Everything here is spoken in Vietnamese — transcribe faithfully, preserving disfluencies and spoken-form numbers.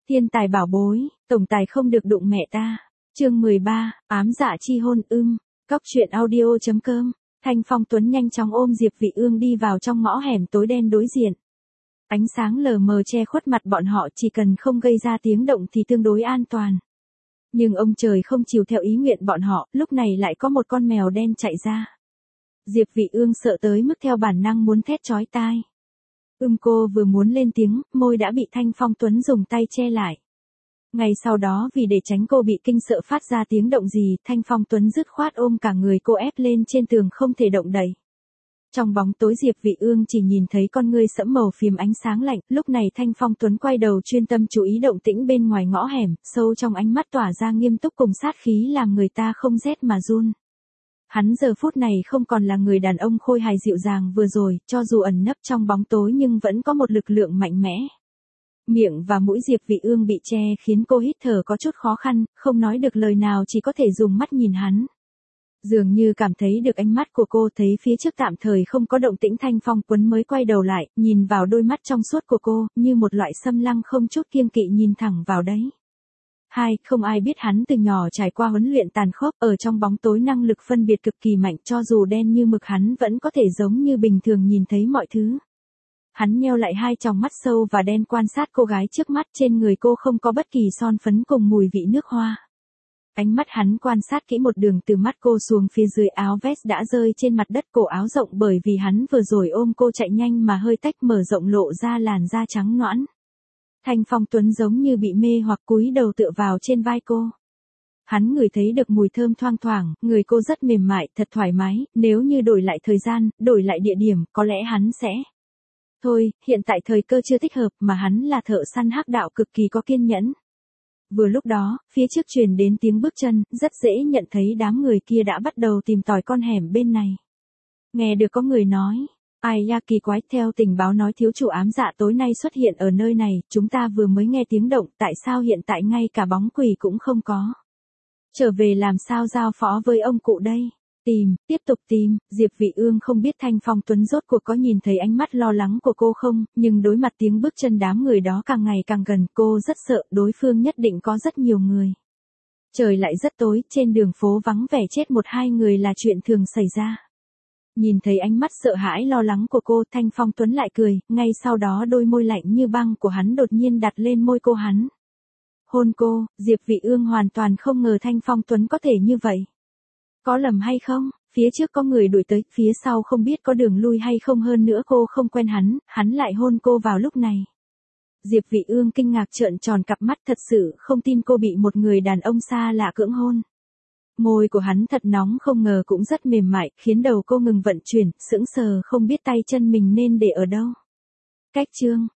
Thiên tài bảo bối, tổng tài không được đụng mẹ ta. Chương mười ba, ám dạ chi hôn ưm. Cóc truyện audio chấm com. Thanh Phong Tuấn nhanh chóng ôm Diệp Vị Ương đi vào trong ngõ hẻm tối đen đối diện. Ánh sáng lờ mờ che khuất mặt bọn họ, chỉ cần không gây ra tiếng động thì tương đối an toàn. Nhưng ông trời không chiều theo ý nguyện bọn họ, lúc này lại có một con mèo đen chạy ra. Diệp Vị Ương sợ tới mức theo bản năng muốn thét chói tai. Ưm cô vừa muốn lên tiếng, môi đã bị Thanh Phong Tuấn dùng tay che lại. Ngay sau đó vì để tránh cô bị kinh sợ phát ra tiếng động gì, Thanh Phong Tuấn dứt khoát ôm cả người cô ép lên trên tường không thể động đậy. Trong bóng tối Diệp Vị Ương chỉ nhìn thấy con ngươi sẫm màu phìm ánh sáng lạnh, lúc này Thanh Phong Tuấn quay đầu chuyên tâm chú ý động tĩnh bên ngoài ngõ hẻm, sâu trong ánh mắt tỏa ra nghiêm túc cùng sát khí làm người ta không rét mà run. Hắn giờ phút này không còn là người đàn ông khôi hài dịu dàng vừa rồi, cho dù ẩn nấp trong bóng tối nhưng vẫn có một lực lượng mạnh mẽ. Miệng và mũi Diệp Vị Ương bị che khiến cô hít thở có chút khó khăn, không nói được lời nào chỉ có thể dùng mắt nhìn hắn. Dường như cảm thấy được ánh mắt của cô, thấy phía trước tạm thời không có động tĩnh, Thanh Phong Tuấn mới quay đầu lại, nhìn vào đôi mắt trong suốt của cô, như một loại xâm lăng không chút kiêng kỵ nhìn thẳng vào đấy. Hai, không ai biết hắn từ nhỏ trải qua huấn luyện tàn khốc, ở trong bóng tối năng lực phân biệt cực kỳ mạnh, cho dù đen như mực hắn vẫn có thể giống như bình thường nhìn thấy mọi thứ. Hắn nheo lại hai tròng mắt sâu và đen quan sát cô gái trước mắt, trên người cô không có bất kỳ son phấn cùng mùi vị nước hoa. Ánh mắt hắn quan sát kỹ một đường từ mắt cô xuống phía dưới áo vest đã rơi trên mặt đất, cổ áo rộng bởi vì hắn vừa rồi ôm cô chạy nhanh mà hơi tách mở rộng lộ ra làn da trắng nõn. Thanh Phong Tuấn giống như bị mê hoặc cúi đầu tựa vào trên vai cô. Hắn ngửi thấy được mùi thơm thoang thoảng, người cô rất mềm mại, thật thoải mái, nếu như đổi lại thời gian, đổi lại địa điểm, có lẽ hắn sẽ... Thôi, hiện tại thời cơ chưa thích hợp mà hắn là thợ săn hắc đạo cực kỳ có kiên nhẫn. Vừa lúc đó, phía trước truyền đến tiếng bước chân, rất dễ nhận thấy đám người kia đã bắt đầu tìm tòi con hẻm bên này. Nghe được có người nói, ai ya kỳ quái, theo tình báo nói thiếu chủ ám dạ tối nay xuất hiện ở nơi này, chúng ta vừa mới nghe tiếng động, tại sao hiện tại ngay cả bóng quỷ cũng không có. Trở về làm sao giao phó với ông cụ đây? Tìm, tiếp tục tìm, Diệp Vị Ương không biết Thanh Phong Tuấn rốt cuộc có nhìn thấy ánh mắt lo lắng của cô không, nhưng đối mặt tiếng bước chân đám người đó càng ngày càng gần, cô rất sợ đối phương nhất định có rất nhiều người. Trời lại rất tối, trên đường phố vắng vẻ chết một hai người là chuyện thường xảy ra. Nhìn thấy ánh mắt sợ hãi lo lắng của cô, Thanh Phong Tuấn lại cười, ngay sau đó đôi môi lạnh như băng của hắn đột nhiên đặt lên môi cô hắn. Hôn cô, Diệp Vị Ương hoàn toàn không ngờ Thanh Phong Tuấn có thể như vậy. Có lầm hay không, phía trước có người đuổi tới, phía sau không biết có đường lui hay không, hơn nữa cô không quen hắn, hắn lại hôn cô vào lúc này. Diệp Vị Ương kinh ngạc trợn tròn cặp mắt, thật sự không tin cô bị một người đàn ông xa lạ cưỡng hôn. Môi của hắn thật nóng, không ngờ cũng rất mềm mại, khiến đầu cô ngừng vận chuyển, sững sờ không biết tay chân mình nên để ở đâu. Cách chương,